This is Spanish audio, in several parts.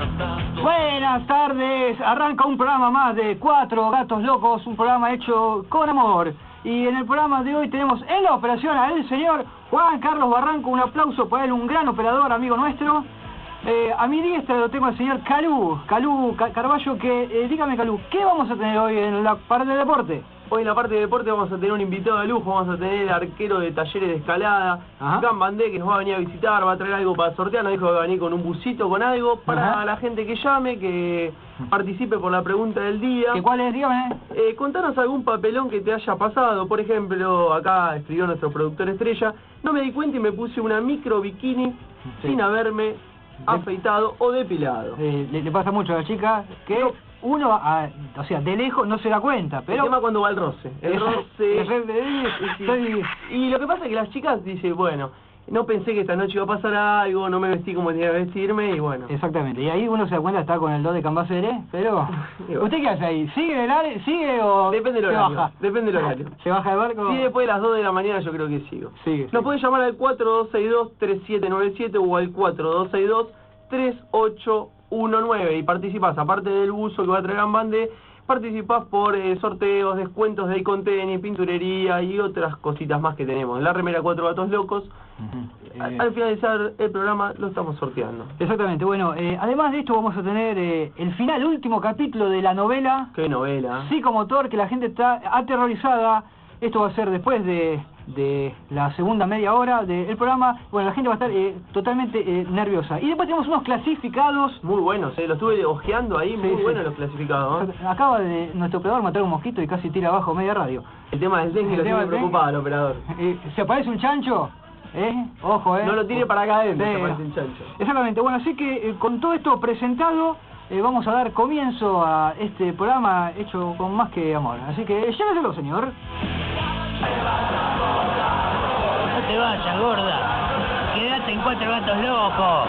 Buenas tardes, arranca un programa más de Cuatro Gatos Locos, un programa hecho con amor. Y en el programa de hoy tenemos en la operación al señor Juan Carlos Barranco, un aplauso para él, un gran operador, amigo nuestro. A mi diestra lo tengo al señor Calú Carballo, que, dígame Calú, ¿qué vamos a tener hoy en la parte de deporte? Hoy en la parte de deporte vamos a tener un invitado de lujo, vamos a tener el arquero de Talleres de Escalada, Gambandé, que nos va a venir a visitar, va a traer algo para sortear, nos dijo que va a venir con un busito, con algo, para la gente que llame, que participe por la pregunta del día. ¿Qué cuál es? Dígame. Contanos algún papelón que te haya pasado, por ejemplo, acá escribió nuestro productor estrella, no me di cuenta y me puse una micro bikini sin haberme afeitado o depilado. Le pasa mucho a la chica que... Uno, o sea, de lejos no se da cuenta, pero... El tema cuando va el roce. El roce... Y lo que pasa es que las chicas dicen, bueno, no pensé que esta noche iba a pasar algo, no me vestí como tenía que vestirme y bueno. Exactamente, y ahí uno se da cuenta, está con el 2 de Cambacere, pero... ¿Usted qué hace ahí? ¿Sigue el área? ¿Sigue o depende del horario? Baja? Depende del horario. ¿Se baja del barco? Sí, después de las 2 de la mañana yo creo que sigo. Sigue. Nos pueden llamar al 4262-3797 o al 4262-3819 y participás, aparte del buzo que va a traer Gambandé, participás por sorteos, descuentos de Icon Tenis, pinturería y otras cositas más que tenemos. La remera Cuatro Gatos Locos, al finalizar el programa lo estamos sorteando. Exactamente, bueno, además de esto vamos a tener el final, último capítulo de la novela. ¿Qué novela? Psicomotor, que la gente está aterrorizada. Esto va a ser después de la segunda media hora del programa. Bueno, la gente va a estar totalmente nerviosa. Y después tenemos unos clasificados. Muy buenos, los estuve ojeando ahí, muy buenos los clasificados. Acaba de nuestro operador matar un mosquito y casi tira abajo media radio. El tema del dengue lo tiene preocupado al operador. ¿Se aparece un chancho? Ojo, No lo tire para acá adentro, se aparece un chancho. Exactamente, bueno, así que con todo esto presentado, vamos a dar comienzo a este programa hecho con más que amor. Así que lléveselo, señor. No te vayas, gorda. Quédate en Cuatro Gatos Locos.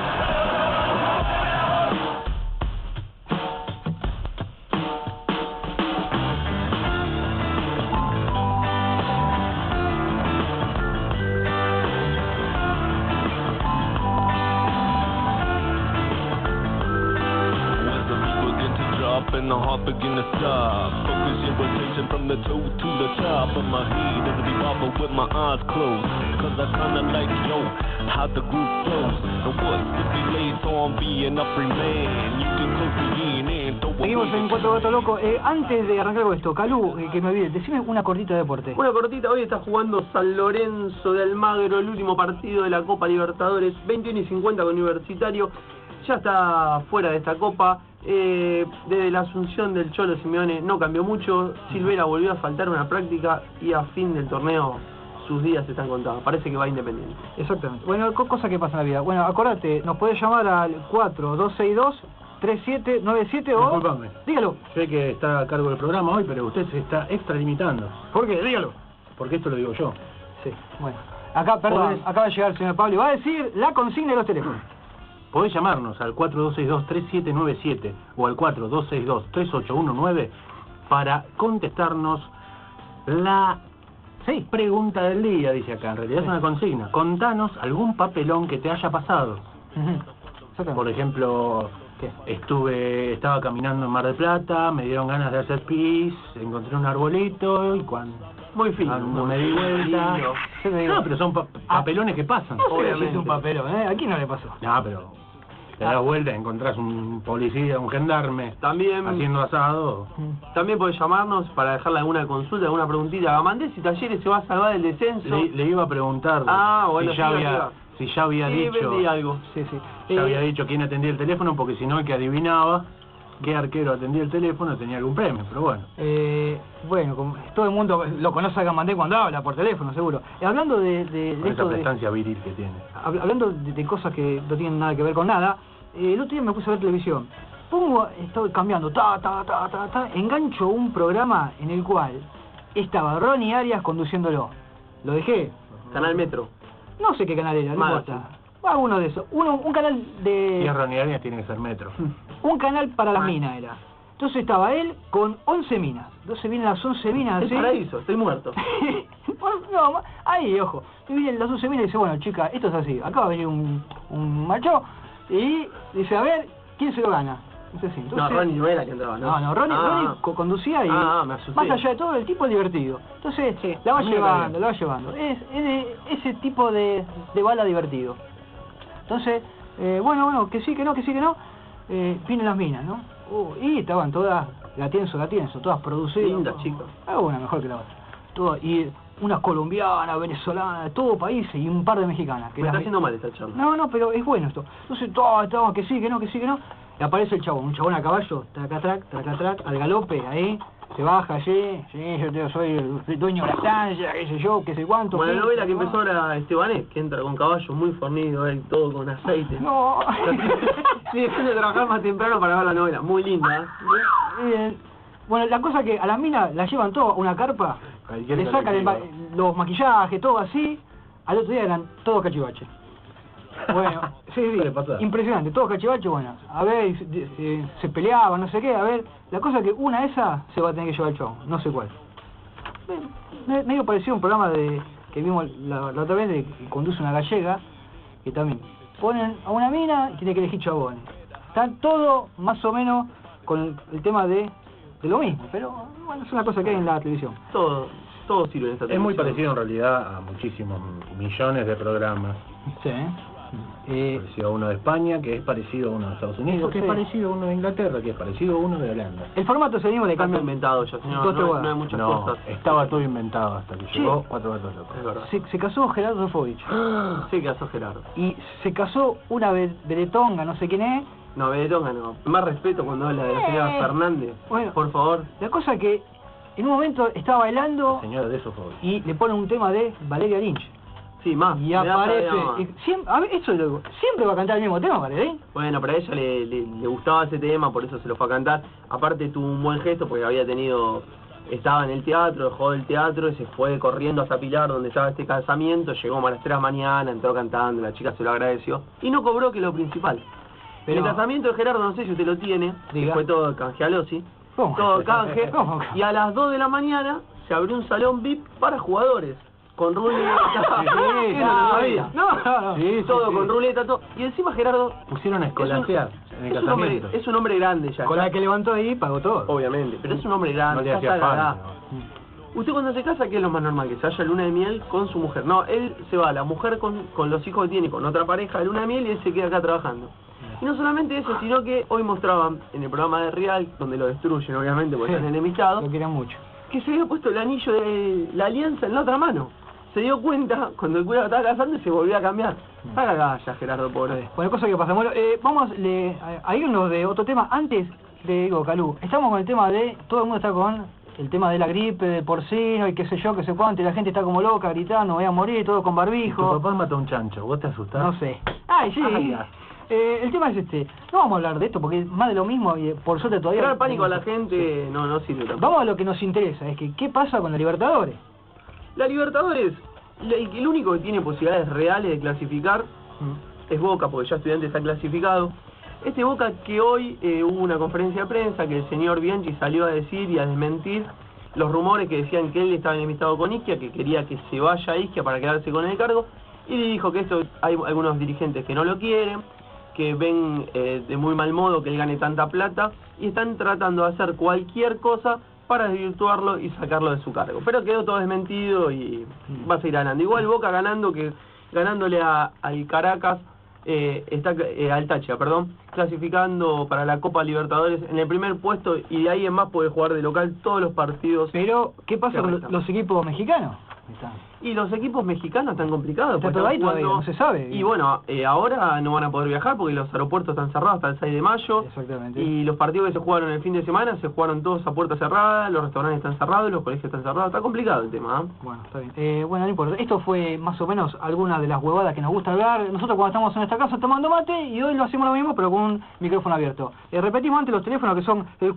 And the heart begin to stop. Focus your attention from the toe to the top of my head and revolve with my eyes closed. Cause I kinda like, yo, how the group flows. And what stipulates on being a free man. You can close the in and throw away. Seguimos en Cuatro Gatos Locos. Antes de arrancar con esto, Calú, que me olvide, decime una cortita de deporte. Una cortita, hoy está jugando San Lorenzo de Almagro, el último partido de la Copa Libertadores, 21:50 con Universitario. Ya está fuera de esta copa. Desde la asunción del Cholo Simeone no cambió mucho. Silvera volvió a faltar una práctica y a fin del torneo sus días están contados. Parece que va Independiente. Exactamente. Bueno, cosa que pasa en la vida. Bueno, acordate, nos podés llamar al 4262-3797 o... Disculpame. Dígalo. Sé que está a cargo del programa hoy, pero usted se está extralimitando. ¿Por qué? Dígalo. Porque esto lo digo yo. Sí, bueno. Acá, perdón, acaba de llegar el señor Pablo y va a decir la consigna de los teléfonos. Podés llamarnos al 4262-3797 o al 4262-3819 para contestarnos la pregunta del día, dice acá. En realidad es una consigna. Contanos algún papelón que te haya pasado. Por ejemplo, estaba caminando en Mar del Plata, me dieron ganas de hacer pis, encontré un arbolito y cuando... Muy fino. No me di vuelta. No, pero son papelones que pasan. No, obviamente es un papelón, Aquí no le pasó. No, pero... Te das vuelta, encontrás un policía, un gendarme, también haciendo asado. También podés llamarnos para dejarle alguna consulta, alguna preguntita. Gambandé, si Talleres se va a salvar del descenso. Le iba a preguntar bueno, si ya había dicho algo. Ya había dicho quién atendía el teléfono, porque si no el que adivinaba qué arquero atendía el teléfono tenía algún premio, pero bueno. Bueno, como todo el mundo lo conoce a Gambandé cuando habla por teléfono, seguro. Hablando de esa prestancia viril que tiene. Hablando de cosas que no tienen nada que ver con nada, el otro día me puse a ver televisión. Estoy cambiando, engancho un programa en el cual estaba Ronnie Arias conduciéndolo. Lo dejé. Canal Metro. No sé qué canal era, no importa. Alguno de esos. Un canal de... Si es Ronnie Arias tiene que ser Metro. Un canal para las minas era. Entonces estaba él con 11 minas. Entonces vienen las 11 minas así. El paraíso, estoy muerto. No, ahí, ojo. Y vienen las 11 minas y dice, bueno, chica, esto es así. Acá va a venir un macho y dice, a ver, ¿quién se lo gana? No sé si. Entonces, No, Ronnie no era que entraba, ¿no? No, Ronnie conducía y me asusté. más allá de todo el tipo es divertido. Entonces la va llevando. Es ese tipo de bala divertido. Entonces, bueno, que sí, que no, vienen las minas, ¿no? Y estaban todas Gatienzo, todas producidas. Lindas chicas. Una mejor que la otra. Todas, y unas colombianas, venezolanas, de todo países y un par de mexicanas. Me está haciendo mal esta charla. No, pero es bueno esto. Entonces todas estaban que sí, que no. Y aparece el chabón, un chabón a caballo, tracatrac, al galope, ahí, se baja allí, sí, yo soy el dueño de la estancia, qué sé yo, qué sé cuánto. Bueno, la novela que empezó ahora Estebanés, que entra con caballo muy fornido, todo con aceite. No. Sí, dejando de trabajar más temprano para ver la novela, muy linda. Bueno, la cosa que a las minas la llevan todo a una carpa, le sacan los maquillajes, todo así, al otro día eran todos cachivaches. Bueno, sí, impresionante, todos cachivaches, bueno, a ver, se peleaban, no sé qué, a ver, la cosa que una de esas se va a tener que llevar el show, no sé cuál. Medio parecido a un programa que vimos la otra vez, de que conduce una gallega, que también ponen a una mina y tiene que elegir chabones. Están todo más o menos con el tema de lo mismo, pero bueno, es una cosa que hay en la televisión. Todo sirve en esta televisión. Es muy parecido en realidad a muchísimos millones de programas. Sí. Parecido a uno de España, que es parecido a uno de Estados Unidos, que es parecido a uno de Inglaterra, que es parecido a uno de Holanda. El formato es el mismo de Está cambio. inventado ya, señor, no hay muchas cosas. Estaba todo inventado hasta que llegó Cuatro Gatos Locos. Es verdad. Se casó Gerardo Sofovich. Sí, casó Gerardo. Y se casó una veretonga, no sé quién es. No, Beretonga no. Más respeto cuando habla de la señora Fernández. Bueno, por favor. La cosa que en un momento estaba bailando Señora de Sofovich. y le ponen un tema de Valeria Lynch. Sí, más. Y aparece. A ver, eso es lo que, siempre va a cantar el mismo tema, Valeria. Bueno, pero a ella le gustaba ese tema, por eso se lo fue a cantar. Aparte tuvo un buen gesto porque estaba en el teatro, dejó del teatro y se fue corriendo hasta Pilar, donde estaba este casamiento. Llegó a las 3 de la mañana, entró cantando, la chica se lo agradeció. Y no cobró, que es lo principal. Pero el casamiento de Gerardo, no sé si usted lo tiene, que fue todo canjealosi, todo canje, y a las 2 de la mañana se abrió un salón VIP para jugadores, con ruleta, todo con ruleta, todo, y encima Gerardo pusieron a escolasear en el casamiento. Es un hombre grande ya. Con la que levantó ahí pagó todo. Obviamente, pero es un hombre grande, no le hacía falta. Usted cuando se casa, ¿qué es lo más normal? Que se vaya a luna de miel con su mujer. No, él se va, la mujer con los hijos que tiene, con otra pareja de luna de miel, y él se queda acá trabajando. Y no solamente eso, sino que hoy mostraban en el programa de Real, donde lo destruyen obviamente porque están enemistados, lo quieren mucho, que se había puesto el anillo de la alianza en la otra mano. Se dio cuenta cuando el cura estaba casando y se volvió a cambiar. Haga ya, Gerardo, pobre. Bueno, cosa que pasa. Bueno, vamos a irnos de otro tema. Antes de Calú, estamos con el tema de, todo el mundo está con el tema de la gripe, del porcino y qué sé yo, qué sé cuánto, y la gente está como loca gritando, voy a morir, todo con barbijo. Tu papá mató a un chancho, ¿vos te asustás? No sé. Ay, sí. El tema es no vamos a hablar de esto porque es más de lo mismo y por suerte todavía... Crear pánico a la gente no sirve tampoco. Vamos a lo que nos interesa, es que ¿qué pasa con la Libertadores? La Libertadores, el único que tiene posibilidades reales de clasificar es Boca, porque ya Estudiantes está clasificado. Este Boca que hoy hubo una conferencia de prensa que el señor Bianchi salió a decir y a desmentir los rumores que decían que él estaba enemistado con Ischia, que quería que se vaya a Ischia para quedarse con el cargo, y dijo que esto hay algunos dirigentes que no lo quieren, que ven de muy mal modo que él gane tanta plata y están tratando de hacer cualquier cosa para desvirtuarlo y sacarlo de su cargo. Pero quedó todo desmentido y va a seguir ganando. Igual Boca ganándole al Caracas, al Táchira, clasificando para la Copa Libertadores en el primer puesto y de ahí en más puede jugar de local todos los partidos. Pero, ¿qué pasa con los equipos mexicanos? Y los equipos mexicanos están complicados. Está todo ahí todavía, no se sabe. Y bueno, ahora no van a poder viajar porque los aeropuertos están cerrados hasta el 6 de mayo. Exactamente. Y los partidos que se jugaron el fin de semana se jugaron todos a puerta cerrada, los restaurantes están cerrados, los colegios están cerrados. Está complicado el tema. Bueno, está bien. Bueno, no importa. Esto fue más o menos alguna de las huevadas que nos gusta hablar. Nosotros cuando estamos en esta casa tomando mate y hoy lo hacemos lo mismo pero con un micrófono abierto. Repetimos antes los teléfonos que son el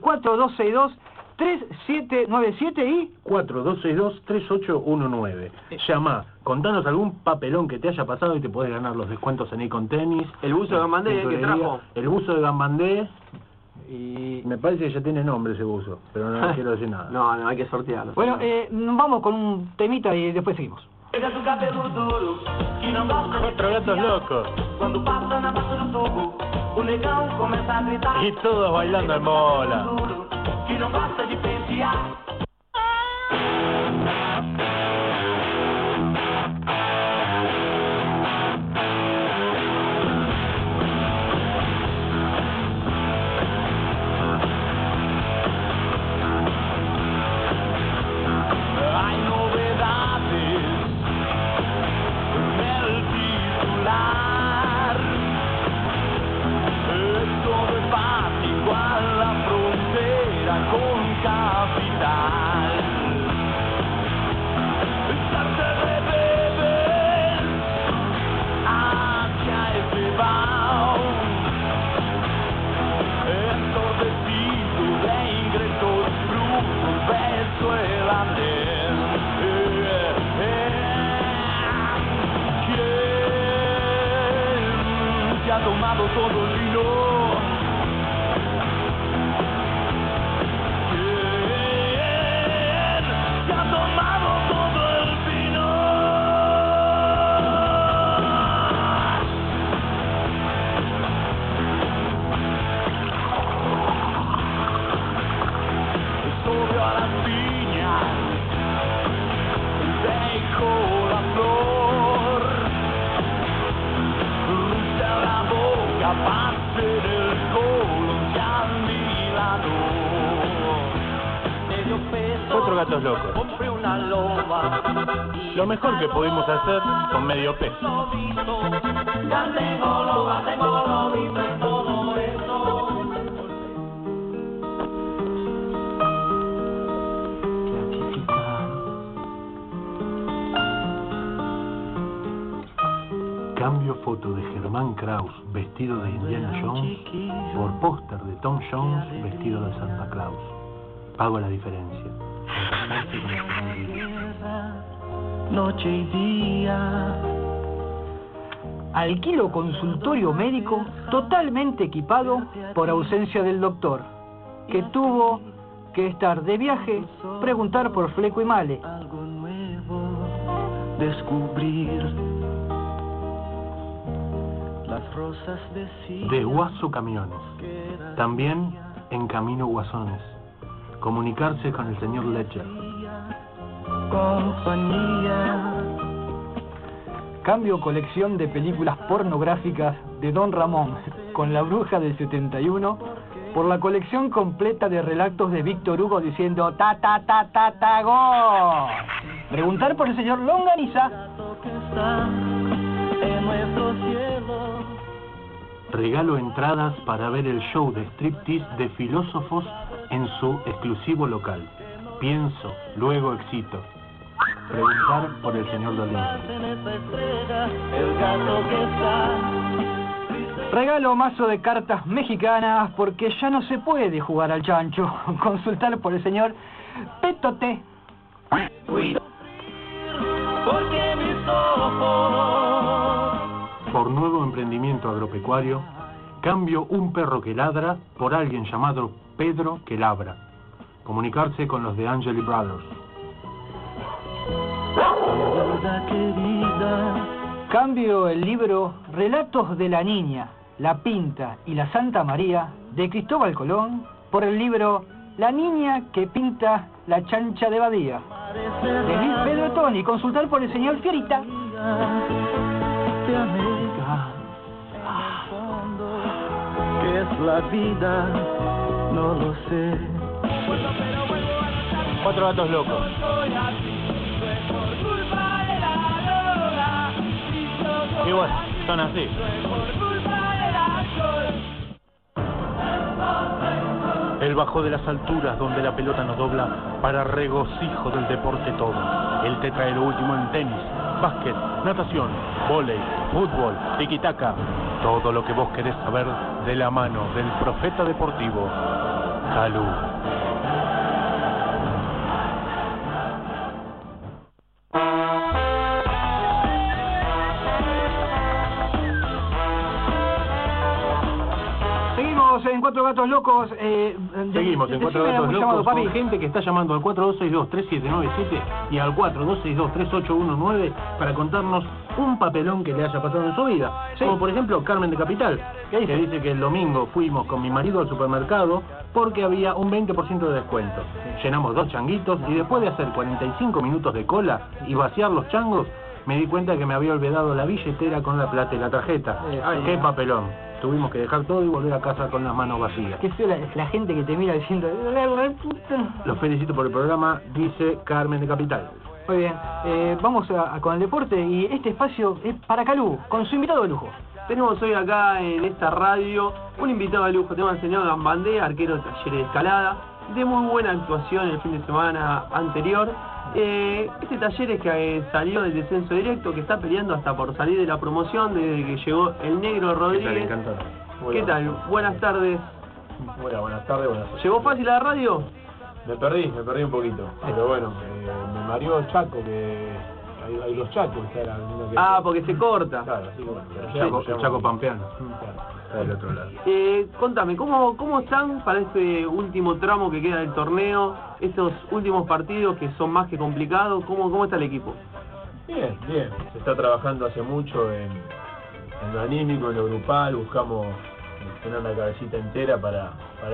4262-3797 y 4262-3819. Llama, contanos algún papelón que te haya pasado y te podés ganar los descuentos en Icon Tenis. El buzo de Gambandé que trajo. El buzo de Gambandé. Y me parece que ya tiene nombre ese buzo, pero no quiero decir nada. No, hay que sortearlo. Bueno, vamos con un temita y después seguimos. Cuatro Gatos Locos. o negão começa a gritar. Y todos bailando en bola. Que não gosta de pentear. Tomado todo el vino. ¿Quién se ha tomado todo el vino? Subió a las piñas, dejó la flor. Pase del colon ya 4 gatos locos. Compré una loba. Lo mejor que pudimos hacer con medio peso. Ya tengo lobito y todo eso. Cambio foto de Germán Kraus vestido de Indiana Jones por póster de Tom Jones vestido de Santa Claus. Pago la diferencia. Noche y día. Alquilo consultorio médico totalmente equipado por ausencia del doctor, que tuvo que estar de viaje, preguntar por Fleco y Male. Algo nuevo descubrir. De Guaso Camiones. También en Camino Guasones. Comunicarse con el señor Ledger. Compañía. Cambio colección de películas pornográficas de Don Ramón con La Bruja del 71 por la colección completa de relatos de Víctor Hugo diciendo ta ta ta ta ta go. Preguntar por el señor Longaniza. En nuestro cielo. Regalo entradas para ver el show de striptease de filósofos en su exclusivo local. Pienso, luego excito. Preguntar por el señor Dolín. Regalo mazo de cartas mexicanas porque ya no se puede jugar al chancho. Consultar por el señor Petote. Porque mis ojos. Por nuevo emprendimiento agropecuario, cambio un perro que ladra por alguien llamado Pedro que labra. Comunicarse con los de Angeli Brothers. Cambio el libro Relatos de la Niña, la Pinta y la Santa María de Cristóbal Colón por el libro La Niña que Pinta la Chancha de Badía de Luis Pedro Toni. Consultar por el señor Fierita. ¿Qué es la vida? No lo sé. 4 gatos locos. Y bueno, son así. El bajo de las alturas donde la pelota nos dobla para regocijo del deporte todo. Él te trae lo último en tenis, básquet, natación, vóley, fútbol, tiki-taka. Todo lo que vos querés saber de la mano del profeta deportivo, Calú. Seguimos en Cuatro Gatos Locos. Seguimos en Cuatro Gatos Locos con gente que está llamando al 4262-3797 y al 4262-3819 para contarnos un papelón que le haya pasado en su vida. Sí. Como por ejemplo Carmen de Capital, que dice que el domingo fuimos con mi marido al supermercado porque había un 20% de descuento. Llenamos 2 changuitos y después de hacer 45 minutos de cola y vaciar los changos, me di cuenta que me había olvidado la billetera con la plata y la tarjeta. ¡Qué papelón! Tuvimos que dejar todo y volver a casa con las manos vacías. Qué feo la gente que te mira diciendo... Los felicito por el programa, dice Carmen de Capital. Muy bien, vamos con el deporte y este espacio es para Calú, con su invitado de lujo. Tenemos hoy acá en esta radio un invitado de lujo, tenemos al señor Gambandé, arquero de Talleres de Escalada, de muy buena actuación el fin de semana anterior. Este Talleres que salió del descenso directo, que está peleando hasta por salir de la promoción desde que llegó el Negro Rodríguez. ¿Qué tal? Buenas tardes. Buenas tardes, buenas tardes. ¿Llegó fácil a la radio? Me perdí un poquito, pero bueno, me mareó Chaco, que hay los Chacos. Porque se corta. Claro, sí, bueno. El Chaco pampeano. Claro. Del otro lado. Contame, ¿cómo están para este último tramo que queda del torneo? Estos últimos partidos que son más que complicados, ¿cómo está el equipo? Bien. Se está trabajando hace mucho en lo anímico, en lo grupal. Buscamos tener la cabecita entera para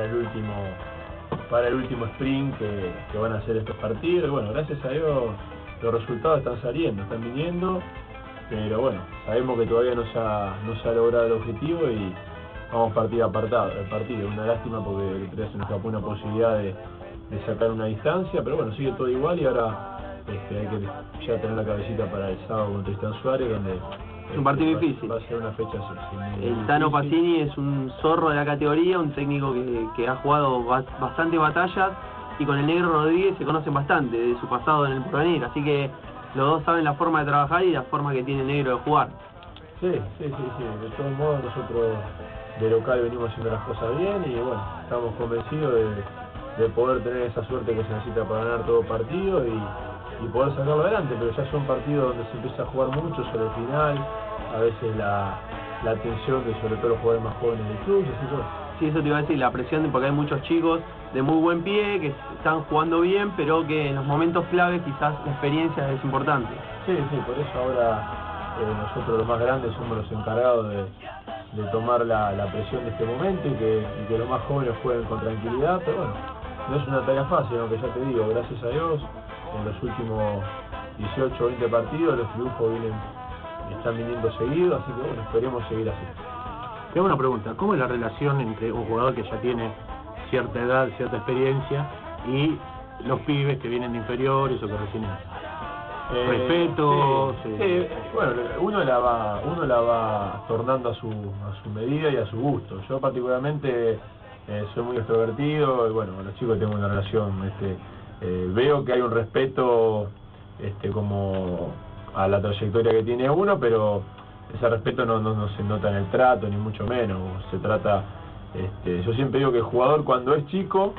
el último sprint que van a ser estos partidos. Y bueno, gracias a Dios los resultados están saliendo, están viniendo, pero bueno, sabemos que todavía no se ha logrado el objetivo y vamos partido a partido. Una lástima porque el 3 se nos escapó una posibilidad de sacar una distancia, pero bueno, sigue todo igual y ahora hay que ya tener la cabecita para el sábado contra Tristán Suárez, donde es un partido difícil. Va a ser una fecha así. El Tano Pacini es un zorro de la categoría, un técnico que ha jugado bastante batallas y con el Negro Rodríguez se conocen bastante de su pasado en el Porvenir, así que los dos saben la forma de trabajar y la forma que tiene el Negro de jugar. Sí. De todos modos nosotros de local venimos haciendo las cosas bien y bueno, estamos convencidos de poder tener esa suerte que se necesita para ganar todo partido y poder sacarlo adelante, pero ya son partidos donde se empieza a jugar mucho sobre el final, a veces la atención de sobre todo los jugadores más jóvenes del club, así que bueno. Sí, eso te iba a decir, la presión porque hay muchos chicos de muy buen pie que están jugando bien, pero que en los momentos claves quizás la experiencia es importante. Sí, por eso ahora nosotros los más grandes somos los encargados de tomar la presión de este momento y que los más jóvenes jueguen con tranquilidad, pero bueno, no es una tarea fácil, aunque ya te digo, gracias a Dios, en los últimos 18 o 20 partidos los triunfos están viniendo seguidos, así que bueno, esperemos seguir así. Tengo una pregunta, ¿cómo es la relación entre un jugador que ya tiene cierta edad, cierta experiencia y los pibes que vienen de inferiores o que recién respeto? Sí. Bueno, uno la va tornando a su medida y a su gusto. Yo particularmente soy muy extrovertido y bueno, con los chicos tengo una relación, veo que hay un respeto como a la trayectoria que tiene uno, pero ese respeto no se nota en el trato, ni mucho menos. Se trata, yo siempre digo que el jugador cuando es chico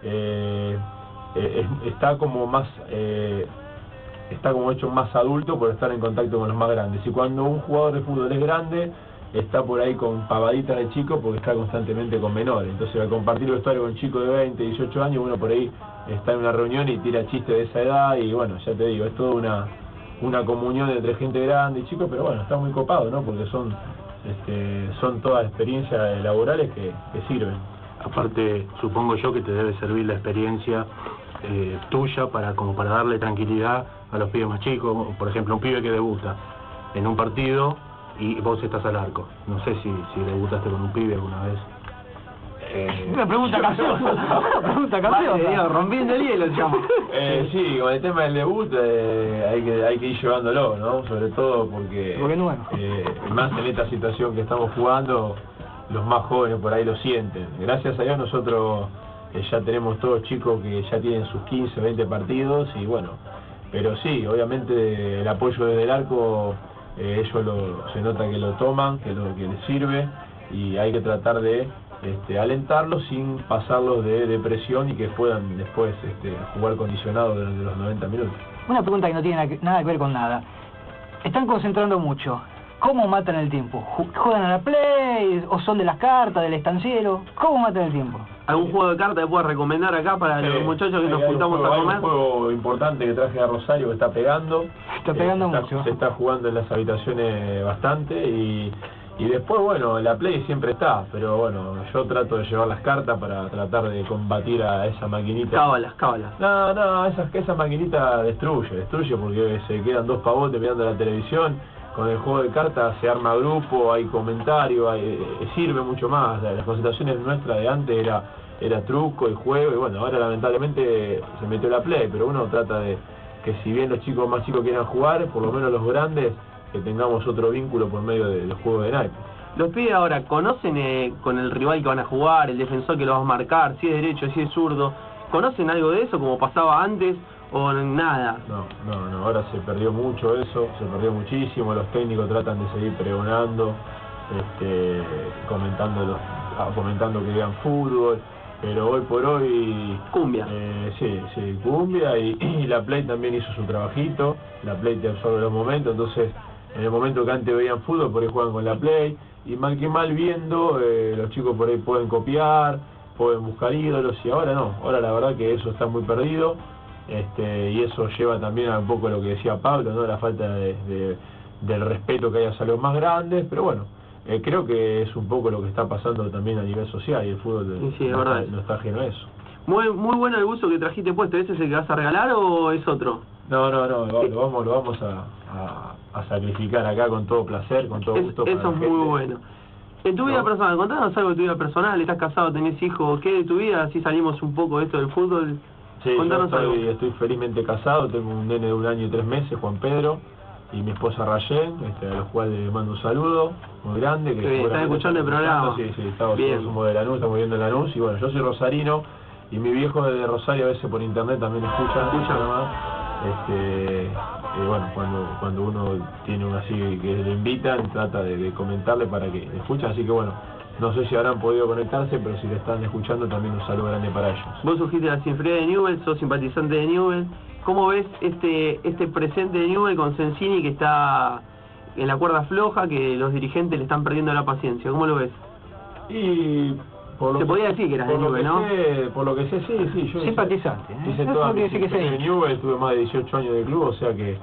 está como más está como hecho más adulto por estar en contacto con los más grandes, y cuando un jugador de fútbol es grande está por ahí con pavaditas de chico porque está constantemente con menores. Entonces al compartir vestuario con un chico de 20, 18 años, uno por ahí está en una reunión y tira chistes de esa edad y bueno, ya te digo, es toda una comunión entre gente grande y chicos, pero bueno, está muy copado, ¿no? Porque son todas experiencias laborales que sirven. Aparte, supongo yo que te debe servir la experiencia tuya para darle tranquilidad a los pibes más chicos. Por ejemplo, un pibe que debuta en un partido y vos estás al arco. No sé si debutaste con un pibe alguna vez. Una pregunta capciosa. Rompiendo el hielo, chamo. Sí, con el tema del debut hay que ir llevándolo, ¿no? Sobre todo porque más en esta situación que estamos jugando, los más jóvenes por ahí lo sienten. Gracias a Dios nosotros ya tenemos todos chicos que ya tienen sus 15, 20 partidos y bueno, pero sí, obviamente el apoyo desde el arco, ellos se nota que lo toman, que les sirve y hay que tratar de alentarlos sin pasarlos de depresión y que puedan después jugar condicionados durante los 90 minutos. Una pregunta que no tiene nada que ver con nada. Están concentrando mucho. ¿Cómo matan el tiempo? ¿Juegan a la Play? ¿O son de las cartas, del estanciero? ¿Cómo matan el tiempo? ¿Algún juego de cartas que puedas recomendar acá para los muchachos que nos juntamos a comer? Hay un juego importante que traje a Rosario que está pegando. Está pegando mucho. Se está jugando en las habitaciones bastante y después, bueno, la Play siempre está, pero bueno, yo trato de llevar las cartas para tratar de combatir a esa maquinita. Cábalas. No, esa maquinita destruye porque se quedan dos pavotes mirando la televisión. Con el juego de cartas se arma grupo, hay comentarios, sirve mucho más. Las concentraciones nuestras de antes era truco y juego, y bueno, ahora lamentablemente se metió la Play, pero uno trata de que si bien los chicos más chicos quieran jugar, por lo menos los grandes, que tengamos otro vínculo por medio de los juegos de naipes. Los pibes ahora conocen con el rival que van a jugar, el defensor que lo va a marcar, si es derecho, si es zurdo, ¿conocen algo de eso como pasaba antes? ¿O nada? No, ahora se perdió mucho eso, se perdió muchísimo, los técnicos tratan de seguir pregonando, comentando que digan fútbol, pero hoy por hoy... Cumbia. Sí, cumbia, y la Play también hizo su trabajito, la Play te absorbe los momentos, entonces en el momento que antes veían fútbol, por ahí juegan con la Play, y mal que mal viendo, los chicos por ahí pueden copiar, pueden buscar ídolos, y ahora no, ahora la verdad que eso está muy perdido. Y eso lleva también a un poco lo que decía Pablo, ¿no? La falta del respeto que hay hacia los más grandes, pero bueno, creo que es un poco lo que está pasando también a nivel social, y el fútbol no está ajeno a eso. Muy bueno el buzo que trajiste puesto. ¿Ese es el que vas a regalar o es otro? No, lo vamos a sacrificar acá con todo placer, con todo gusto. Eso es muy bueno. En tu vida personal, contanos algo de tu vida personal. ¿Estás casado, tenés hijos? ¿Qué de tu vida? Así salimos un poco de esto del fútbol. Sí, yo estoy felizmente casado, tengo un nene de 1 año y 3 meses, Juan Pedro, y mi esposa Rayén, a los cuales les mando un saludo muy grande. Que están escuchando el programa. Sí, estamos de Lanús, estamos viendo Lanús, y bueno, yo soy rosarino, y mi viejo de Rosario a veces por internet también escucha nomás. Bueno, cuando uno tiene uno así que le invitan, trata de comentarle para que escuchen, así que bueno, no sé si habrán podido conectarse, pero si le están escuchando también un saludo grande para ellos. Vos surgiste de la Sinfría de Newell, sos simpatizante de Newell. ¿Cómo ves este presente de Newell con Sensini, que está en la cuerda floja, que los dirigentes le están perdiendo la paciencia? ¿Cómo lo ves? Y se podía decir que eras de Newell, ¿no? Por lo que sé, sí. Yo simpatizante. Hice toda mi historia de Newell, tuve más de 18 años de club, o sea que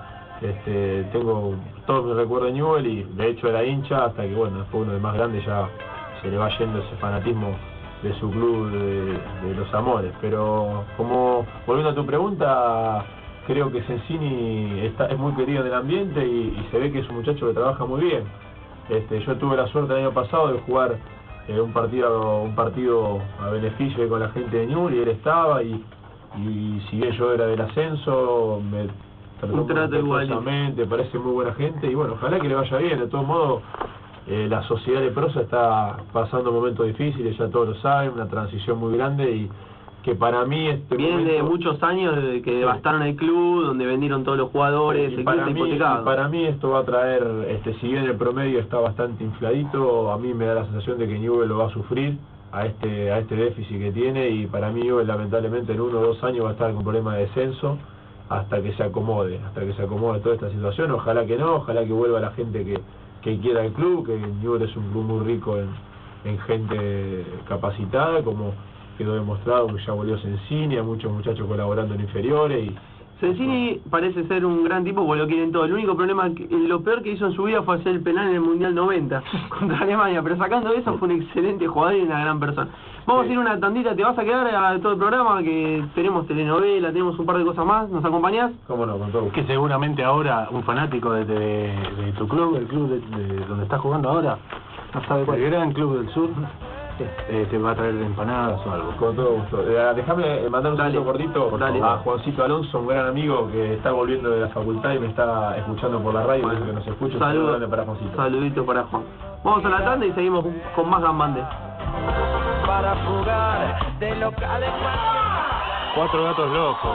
tengo todo mi recuerdo de Newell, y de hecho era hincha hasta que, bueno, después uno de más grande ya se le va yendo ese fanatismo de su club, de los amores. Pero como volviendo a tu pregunta, creo que Sensini es muy querido en el ambiente, y se ve que es un muchacho que trabaja muy bien. Yo tuve la suerte el año pasado de jugar un partido a beneficio con la gente de Newell, y él estaba, y si bien yo era del ascenso, me trató igualmente, parece muy buena gente, y bueno, ojalá que le vaya bien. De todos modos, la sociedad de Prosa está pasando momentos difíciles, ya todos lo saben, una transición muy grande, y que para mí vienen de muchos años de que devastaron el club, donde vendieron todos los jugadores, el club está hipotecado. Para mí esto va a traer, si bien el promedio está bastante infladito, a mí me da la sensación de que Newell lo va a sufrir a este déficit que tiene, y para mí Newell lamentablemente en 1 o 2 años va a estar con problemas de descenso hasta que se acomode toda esta situación. Ojalá que no, ojalá que vuelva la gente que quiera el club, que Newell es un club muy rico en gente capacitada, como quedó demostrado que ya volvió Sensini, a muchos muchachos colaborando en inferiores. Y Sensini parece ser un gran tipo, porque lo quieren todo. El único problema, lo peor que hizo en su vida fue hacer el penal en el Mundial 90 contra Alemania, pero sacando eso fue un excelente jugador y una gran persona. Vamos a ir una tandita, ¿te vas a quedar a todo el programa? Que tenemos telenovela, tenemos un par de cosas más, ¿nos acompañás? Cómo no, con todo. Que seguramente ahora un fanático de tu club, el club de donde estás jugando ahora, no sabe cuál, el Gran Club del Sur, te va a traer empanadas o algo. Con todo gusto. Déjame mandar un saludo cortito a Juancito Alonso, un gran amigo que está volviendo de la facultad y me está escuchando por la radio, que nos escucha. Un saludo grande para Juancito. Saludito para Juan. Vamos a la tanda y seguimos con más Gambande. Para jugar de local en 4 gatos locos.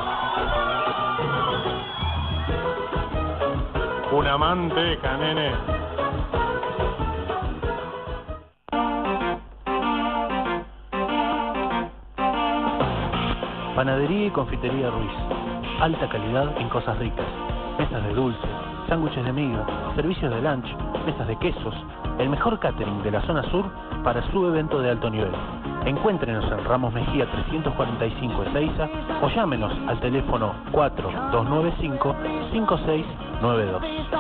Una manteca, nene. Panadería y confitería Ruiz. Alta calidad en cosas ricas. Mesas de dulces, sándwiches de miga, servicios de lunch, mesas de quesos, el mejor catering de la zona sur para su evento de alto nivel. Encuéntrenos en Ramos Mejía 345 Ezeiza o llámenos al teléfono 4295-5692.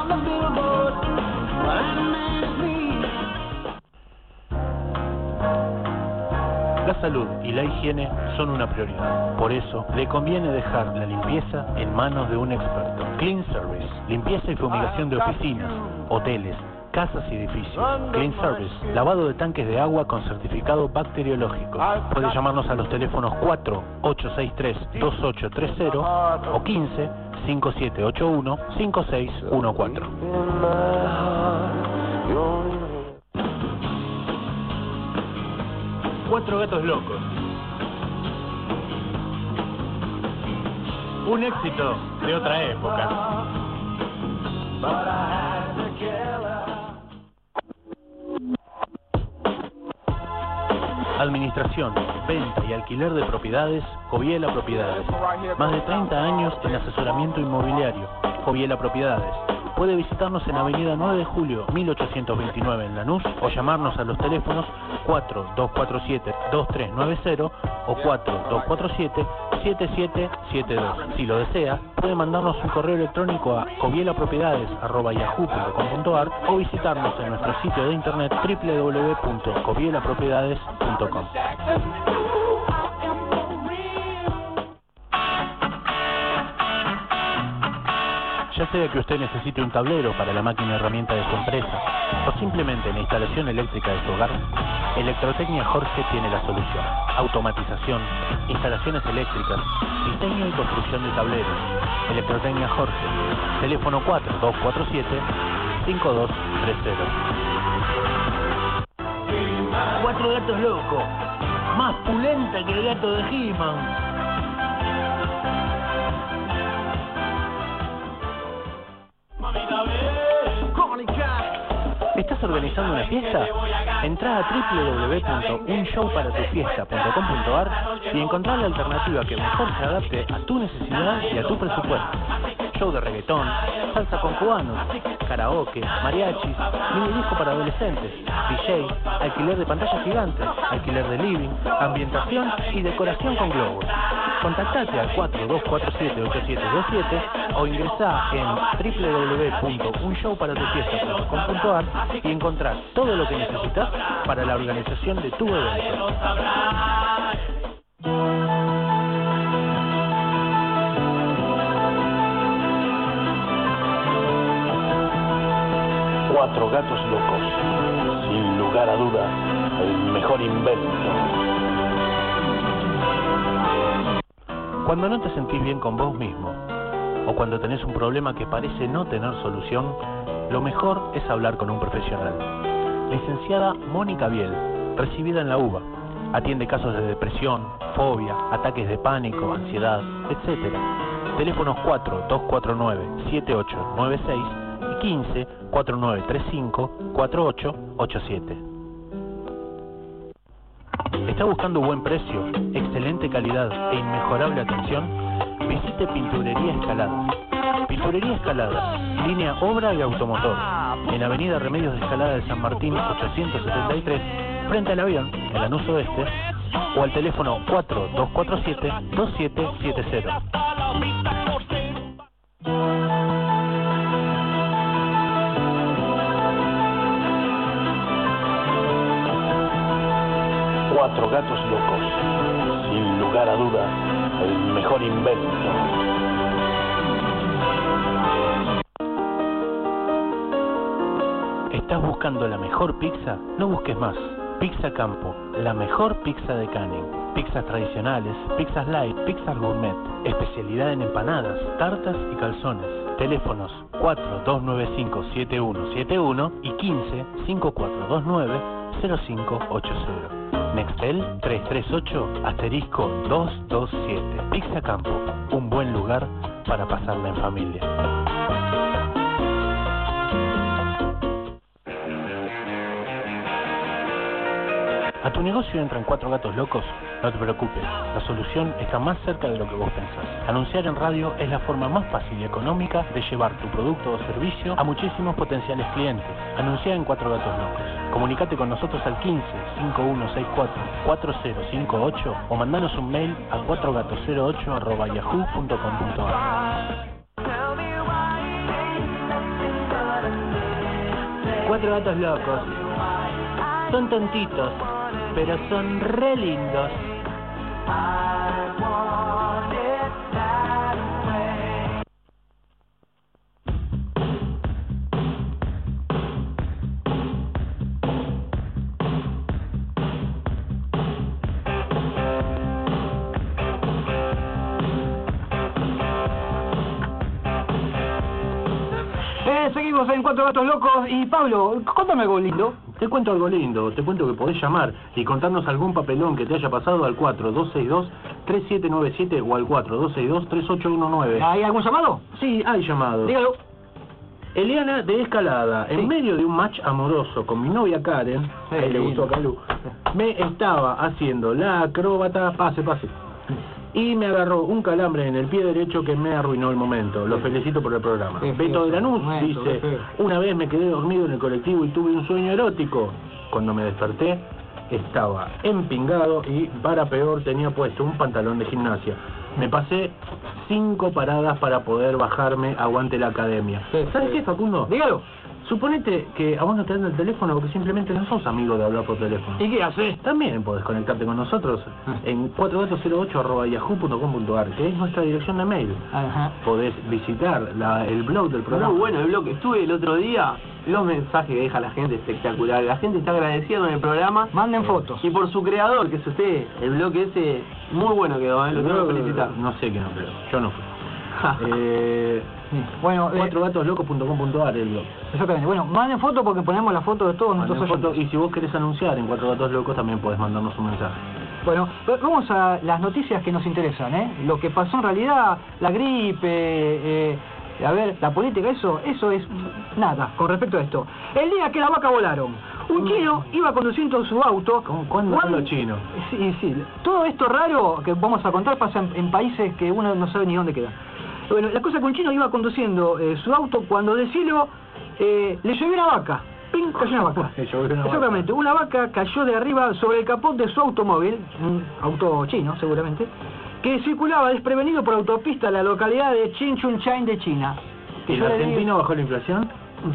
La salud y la higiene son una prioridad. Por eso, le conviene dejar la limpieza en manos de un experto. Clean Service, limpieza y fumigación de oficinas, hoteles, casas y edificios. Clean Service, lavado de tanques de agua con certificado bacteriológico. Puede llamarnos a los teléfonos 4-863-2830 o 15-5781-5614. Cuatro gatos locos. Un éxito de otra época. Administración, venta y alquiler de propiedades, Joviela Propiedades. Más de 30 años en asesoramiento inmobiliario, Joviela Propiedades. Puede visitarnos en Avenida 9 de Julio, 1829 en Lanús o llamarnos a los teléfonos 4247-2390 o 4247-7772. Si lo desea, puede mandarnos un correo electrónico a jovielapropiedades@yahoo.com.ar o visitarnos en nuestro sitio de internet www.jovielapropiedades.com. Ya sea que usted necesite un tablero para la máquina herramienta de su empresa o simplemente la instalación eléctrica de su hogar, Electrotecnia Jorge tiene la solución. Automatización, instalaciones eléctricas, diseño y construcción de tableros. Electrotecnia Jorge, teléfono 4247-5230. Cuatro gatos locos, más pulenta que el gato de He-Man. ¿Estás organizando una fiesta? Entrá a www.unshowparatufiesta.com.ar y encontrá la alternativa que mejor se adapte a tu necesidad y a tu presupuesto. Show de reggaetón, salsa con cubanos, karaoke, mariachis, mini disco para adolescentes, DJ, alquiler de pantallas gigantes, alquiler de living, ambientación y decoración con globos. Contactate al 4247-8727 o ingresá en www.unshowparatufiesta.com.ar y encontrás todo lo que necesitas para la organización de tu evento. Cuatro gatos locos, sin lugar a duda, el mejor invento. Cuando no te sentís bien con vos mismo, o cuando tenés un problema que parece no tener solución, lo mejor es hablar con un profesional. Licenciada Mónica Biel, recibida en la UBA, atiende casos de depresión, fobia, ataques de pánico, ansiedad, etc. Teléfonos 4249-7896 y 15-4935-4887. ¿Está buscando buen precio, excelente calidad e inmejorable atención? Visite Pinturería Escalada. Pinturería Escalada, línea obra y automotor, en Avenida Remedios de Escalada de San Martín 873, frente al avión, en Lanús Oeste, o al teléfono 4247-2770. Cuatro gatos locos, sin lugar a duda, el mejor invento. ¿Estás buscando la mejor pizza? No busques más. Pizza Campo, la mejor pizza de Canning. Pizzas tradicionales, pizzas light, pizzas gourmet. Especialidad en empanadas, tartas y calzones. Teléfonos 4295-7171 y 15-5429-0580. Nextel 338-227. Pizza Campo, un buen lugar para pasarla en familia. ¿A tu negocio entran 4 gatos locos? No te preocupes, la solución está más cerca de lo que vos pensás. Anunciar en radio es la forma más fácil y económica de llevar tu producto o servicio a muchísimos potenciales clientes. Anuncia en 4 gatos locos. Comunicate con nosotros al 15 5164 4058 o mandanos un mail a 4gatos08@yahoo.com.ar. 4 gatos locos. Son tontitos, pero son re lindos. Seguimos en 4 gatos locos y Pablo, contame algo lindo. Te cuento algo lindo, te cuento que podés llamar y contarnos algún papelón que te haya pasado al 4262-3797 o al 4262-3819. ¿Hay algún llamado? Sí, hay llamado. Dígalo. Eliana de Escalada, en medio de un match amoroso con mi novia Karen, ahí le gustó a Calú, me estaba haciendo la acróbata, pase, y me agarró un calambre en el pie derecho que me arruinó el momento. Lo felicito por el programa. Beto de Lanús dice, una vez me quedé dormido en el colectivo y tuve un sueño erótico. Cuando me desperté, estaba empingado y, para peor, tenía puesto un pantalón de gimnasia. Me pasé 5 paradas para poder bajarme, aguante la academia. ¿Sabes qué, Facundo? Dígalo. Suponete que a vos no te dan el teléfono porque simplemente no sos amigo de hablar por teléfono. ¿Y qué haces? También podés conectarte con nosotros en 4gatos08@yahoo.com.ar, que es nuestra dirección de mail. Ajá. Podés visitar el blog del programa. Muy bueno el blog. Estuve el otro día, los mensajes que deja la gente espectacular. La gente está agradecida con el programa. Manden fotos. Y por su creador, que es usted, el blog ese, muy bueno quedó, lo tengo que felicitar. No sé qué no creo, yo no fui. Bueno, 4gatoslocos.com.ar el blog. Exactamente. Bueno, manden fotos porque ponemos la foto de todos nuestros oyentes. Y si vos querés anunciar en 4 Gatos Locos también podés mandarnos un mensaje. Bueno, vamos a las noticias que nos interesan, Lo que pasó en realidad, la gripe, a ver, la política, eso es nada con respecto a esto. El día que las vacas volaron, un chino iba conduciendo su auto. ¿Cuándo son los chinos? Sí. Todo esto raro que vamos a contar pasa en países que uno no sabe ni dónde queda. Bueno, la cosa es que un chino iba conduciendo su auto cuando del cielo le llovió una vaca. ¡Ping! Cayó una vaca. Exactamente, una vaca cayó de arriba sobre el capot de su automóvil, un auto chino seguramente, que circulaba desprevenido por autopista a la localidad de Chinchunchain de China. ¿El argentino bajó la inflación?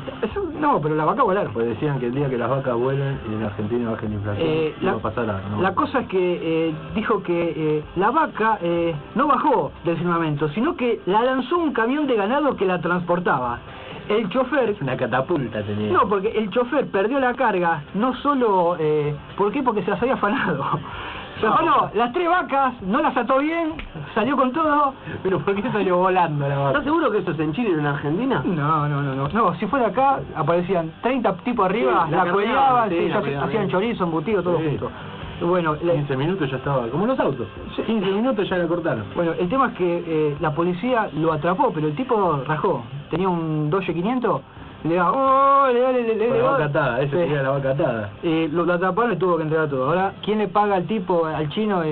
No, pero la vaca volaron. Pues decían que el día que las vacas vuelen y en Argentina baje la inflación, no va a pasar nada. La cosa es que dijo que la vaca no bajó del firmamento, sino que la lanzó un camión de ganado que la transportaba. El chofer... Una catapulta tenía. No, porque el chofer perdió la carga, no solo... ¿Por qué? Porque se las había afanado. Se afanó las 3 vacas, no las ató bien, salió con todo. ¿Pero por qué salió volando la vaca? ¿Estás seguro que eso es en Chile y en Argentina? No. No, si fuera acá, aparecían 30 tipos arriba, Sí, la cueleaban, sí, hacían chorizo, embutido, todo junto. Bueno, 15 minutos ya estaba, como los autos. 15 minutos ya la cortaron. Bueno, el tema es que la policía lo atrapó, pero el tipo rajó. Tenía un Dodge 500, le da... La vaca atada, ese tenía la vaca atada. Lo atraparon y tuvo que entregar todo. Ahora, ¿quién le paga al tipo, al chino,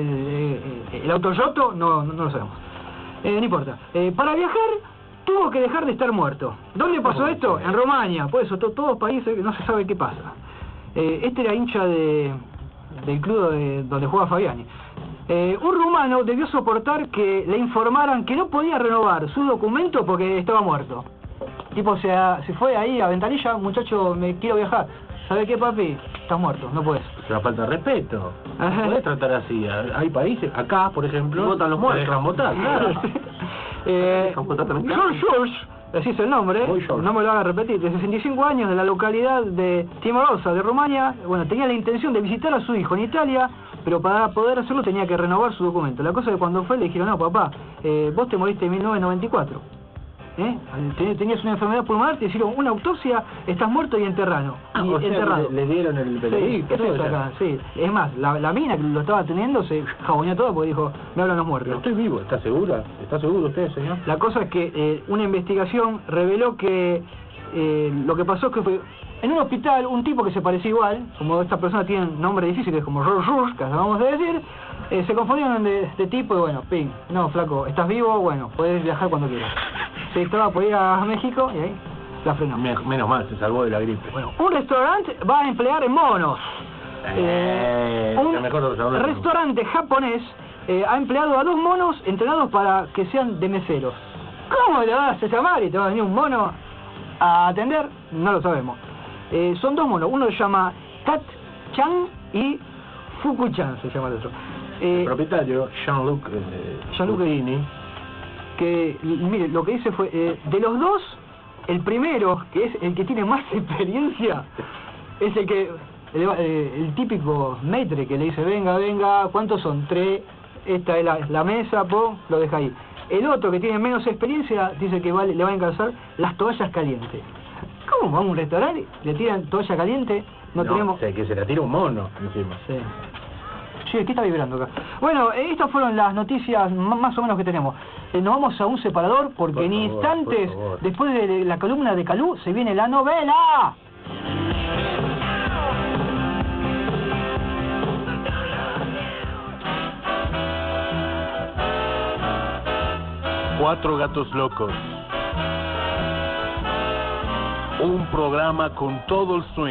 el auto yoto? No lo sabemos. No importa. Para viajar, tuvo que dejar de estar muerto. ¿Dónde pasó esto? En Rumania. Por eso, todos países que no se sabe qué pasa. Este era hincha del club donde juega Fabiani. Un rumano debió soportar que le informaran que no podía renovar su documento porque estaba muerto. Tipo, se fue ahí a ventanilla, muchacho, me quiero viajar. ¿Sabe qué, papi? Estás muerto, no puedes. Es una falta de respeto. No podés tratar así. Hay países, acá, por ejemplo, votan los muertos. Dejan votar, claro. George, así es el nombre, no me lo haga repetir, de 65 años, de la localidad de Timorosa, de Rumania. Bueno, tenía la intención de visitar a su hijo en Italia, pero para poder hacerlo tenía que renovar su documento. La cosa es que cuando fue le dijeron, no, papá, vos te moriste en 1994. Tenías una enfermedad pulmonar, te hicieron una autopsia, estás muerto y enterrado. Le dieron el veredicto. Sí, es más, la mina que lo estaba teniendo se jaboneó todo porque dijo, me hablan los muertos. Estoy vivo, ¿está segura? ¿Está seguro usted, señor? La cosa es que una investigación reveló que Lo que pasó es que fue en un hospital un tipo que se parecía igual, como esta persona tiene un nombre difícil que es como Rush, que acabamos de decir, se confundieron de tipo y bueno, ping, no flaco, ¿estás vivo? Bueno, puedes viajar cuando quieras. Se estaba por ir a México y ahí la frenó. Menos mal, se salvó de la gripe. Bueno, un restaurante va a emplear monos. Un restaurante japonés ha empleado a 2 monos entrenados para que sean de meseros. ¿Cómo le vas a llamar y te va a venir un mono a atender? No lo sabemos. Son 2 monos, uno se llama Tat-chan y Fuku-chan, se llama el otro. El propietario, Jean-Luc Guttini, que, mire, lo que hice fue, de los 2, el primero, que es el que tiene más experiencia, es el que, el típico maitre que le dice, venga, ¿cuántos son? 3, esta es la mesa, lo deja ahí. El otro que tiene menos experiencia dice que le va a encargar las toallas calientes. ¿Cómo vamos a un restaurante? ¿Le tiran toalla caliente? No tenemos... que se la tira un mono encima. Sí. Sí, aquí está vibrando acá. Bueno, estas fueron las noticias más o menos que tenemos. Nos vamos a un separador porque en instantes, después de la columna de Calú, se viene la novela. Cuatro gatos locos. Un programa con todo el swing.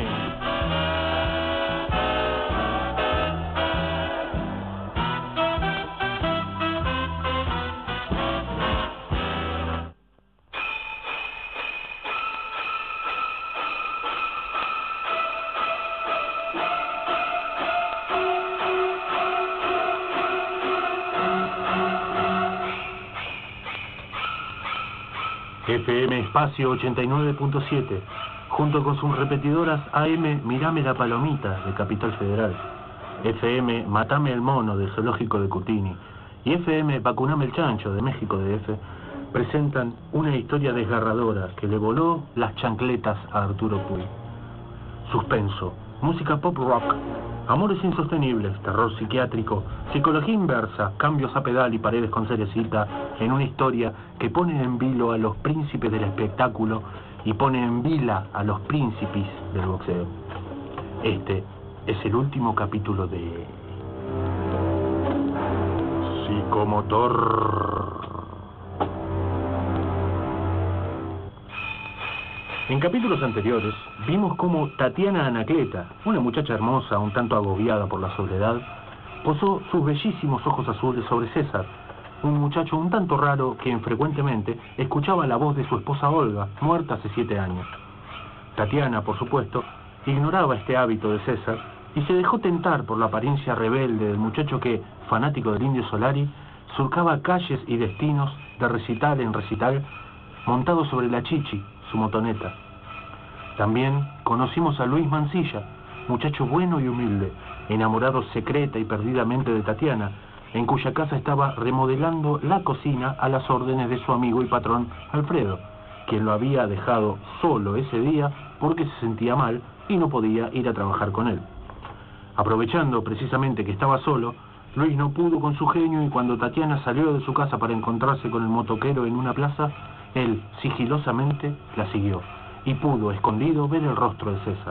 FM Espacio 89.7, junto con sus repetidoras AM Mirame la Palomita de Capital Federal, FM Matame el Mono de Zoológico de Cutini y FM Vacuname el Chancho de México DF, presentan una historia desgarradora que le voló las chancletas a Arturo Puy. Suspenso, música pop rock, amores insostenibles, terror psiquiátrico, psicología inversa, cambios a pedal y paredes con cerecita en una historia que pone en vilo a los príncipes del espectáculo y pone en vila a los príncipes del boxeo. Este es el último capítulo de Psicomotor. En capítulos anteriores vimos cómo Tatiana Anacleta, una muchacha hermosa, un tanto agobiada por la soledad, posó sus bellísimos ojos azules sobre César, un muchacho un tanto raro que infrecuentemente escuchaba la voz de su esposa Olga, muerta hace 7 años. Tatiana, por supuesto, ignoraba este hábito de César y se dejó tentar por la apariencia rebelde del muchacho que, fanático del Indio Solari, surcaba calles y destinos de recital en recital, montado sobre la Chichi, su motoneta. También conocimos a Luis Mancilla, muchacho bueno y humilde, enamorado secreta y perdidamente de Tatiana, en cuya casa estaba remodelando la cocina a las órdenes de su amigo y patrón Alfredo, quien lo había dejado solo ese día porque se sentía mal y no podía ir a trabajar con él. Aprovechando precisamente que estaba solo, Luis no pudo con su genio y cuando Tatiana salió de su casa para encontrarse con el motoquero en una plaza, él sigilosamente la siguió y pudo, escondido, ver el rostro de César.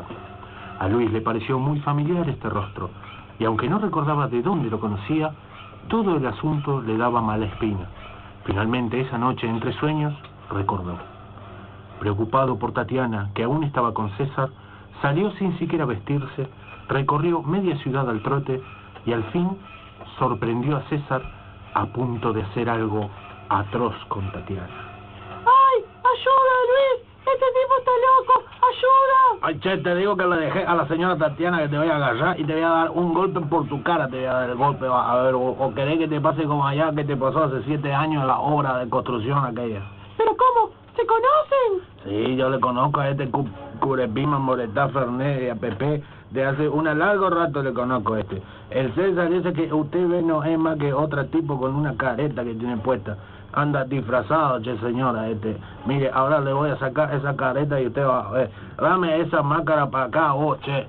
A Luis le pareció muy familiar este rostro y aunque no recordaba de dónde lo conocía, todo el asunto le daba mala espina. Finalmente, esa noche, entre sueños, recordó. Preocupado por Tatiana, que aún estaba con César, salió sin siquiera vestirse, recorrió media ciudad al trote y al fin sorprendió a César a punto de hacer algo atroz con Tatiana. ¡Ay! ¡Ayuda, Luis! ¡Este tipo está loco! ¡Ayuda! Ay, che, te digo que le dejé a la señora Tatiana que te voy a agarrar y te voy a dar un golpe por tu cara, te voy a dar el golpe, a ver, o querés que te pase como allá que te pasó hace 7 años la obra de construcción aquella. ¿Pero cómo? ¿Se conocen? Sí, yo le conozco a este Curepima, Moretá, Fernet y a Pepe, de hace un largo rato le conozco a este. El César dice que usted ve no es más que otro tipo con una careta que tiene puesta. Anda disfrazado, che señora, mire, ahora le voy a sacar esa careta y usted va a ver. Dame esa máscara para acá, vos, che.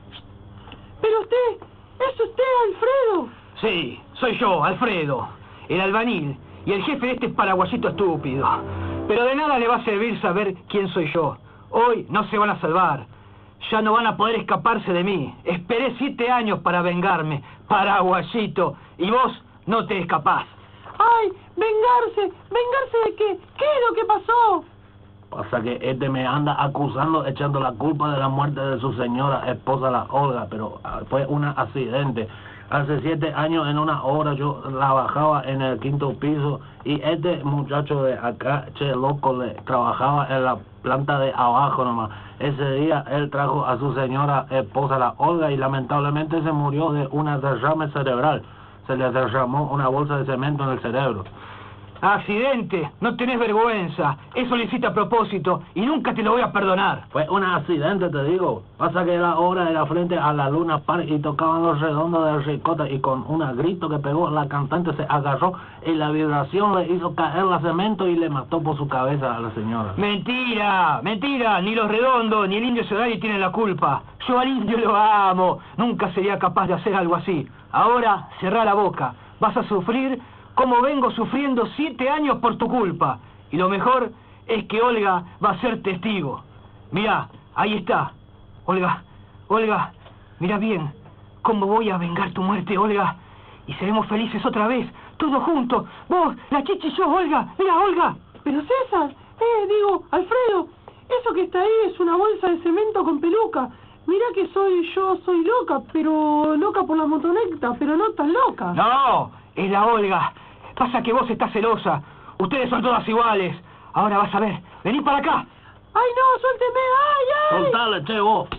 Pero ¿es usted Alfredo? Sí, soy yo, Alfredo, el albanil y el jefe de este paraguayito estúpido. Pero de nada le va a servir saber quién soy yo. Hoy no se van a salvar. Ya no van a poder escaparse de mí. Esperé 7 años para vengarme, paraguayito, y vos no te escapás. ¡Ay! ¡Vengarse! ¿Vengarse de qué? ¿Qué es lo que pasó? Pasa que este me anda acusando, echando la culpa de la muerte de su señora esposa, la Olga, pero fue un accidente. Hace 7 años en una hora yo trabajaba en el 5º piso y este muchacho de acá, che loco, le trabajaba en la planta de abajo nomás. Ese día él trajo a su señora esposa, la Olga, y lamentablemente se murió de una derrame cerebral. Se le derramó una bolsa de cemento en el cerebro. Accidente, no tenés vergüenza. Eso lo hiciste a propósito y nunca te lo voy a perdonar. Fue un accidente, te digo. Pasa que era hora de la frente a la Luna Park y tocaban los redondos de ricota y con un grito que pegó la cantante se agarró y la vibración le hizo caer la cemento y le mató por su cabeza a la señora. Mentira, mentira. Ni los redondos ni el indio Solari tienen la culpa. Yo al indio lo amo. Nunca sería capaz de hacer algo así. Ahora, cerrá la boca. Vas a sufrir como vengo sufriendo 7 años por tu culpa. Y lo mejor es que Olga va a ser testigo. Mirá, ahí está. Olga, mirá bien cómo voy a vengar tu muerte, Olga. Y seremos felices otra vez, todos juntos. Vos, la Chichi y yo, Olga. Mira, Olga. Pero César, Alfredo, eso que está ahí es una bolsa de cemento con peluca. Mirá que soy loca, pero loca por la motoneta, pero no tan loca. No, es la Olga. Pasa que vos estás celosa. Ustedes son todas iguales. Ahora vas a ver. Vení para acá. ¡Ay, no! ¡Suélteme! ¡Ay! Soltale, che, vos.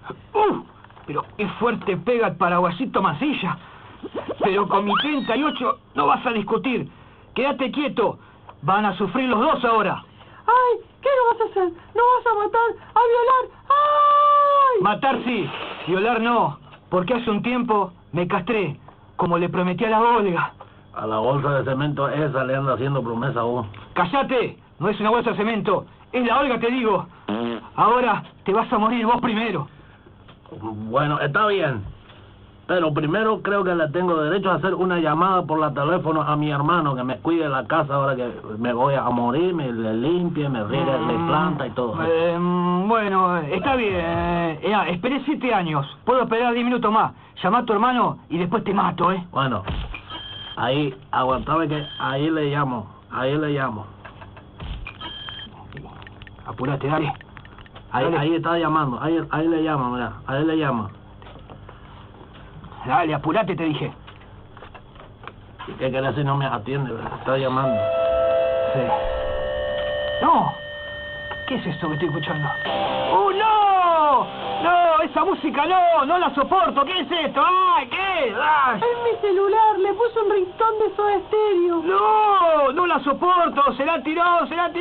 Pero qué fuerte pega el paraguayito Mancilla. Pero con mi 38 no vas a discutir. Quédate quieto. Van a sufrir los dos ahora. ¡Ay! ¿Qué no vas a hacer? ¿No vas a matar? ¿A violar? ¡Ay! Matar sí. Violar no. Porque hace un tiempo me castré. Como le prometí a la Olga. A la bolsa de cemento esa le anda haciendo promesa vos. ¡Cállate! No es una bolsa de cemento. Es la Olga, te digo. Ahora te vas a morir vos primero. Bueno, está bien. Pero primero creo que le tengo derecho a hacer una llamada por la teléfono a mi hermano que me cuide la casa ahora que me voy a morir, me le limpie, me riegue, le planta y todo. Bueno, está bien. Esperé 7 años. Puedo esperar 10 minutos más. Llama a tu hermano y después te mato, ¿eh? Bueno. Ahí, aguantame que ahí le llamo. Apúrate, dale. Ahí está llamando, ahí le llama, mira, ahí le llama. Dale, apúrate, te dije. ¿Qué querés si no me atiende? Está llamando. Sí. ¡No! ¿Qué es esto que estoy escuchando? ¡No! ¡No! ¡Esa música no! ¡No la soporto! ¿Qué es esto? ¡Ay! ¿Qué? ¡Ay! Es mi celular, le puse un ringtone de Soda Stereo. ¡No! ¡No la soporto! ¡Se la tiró!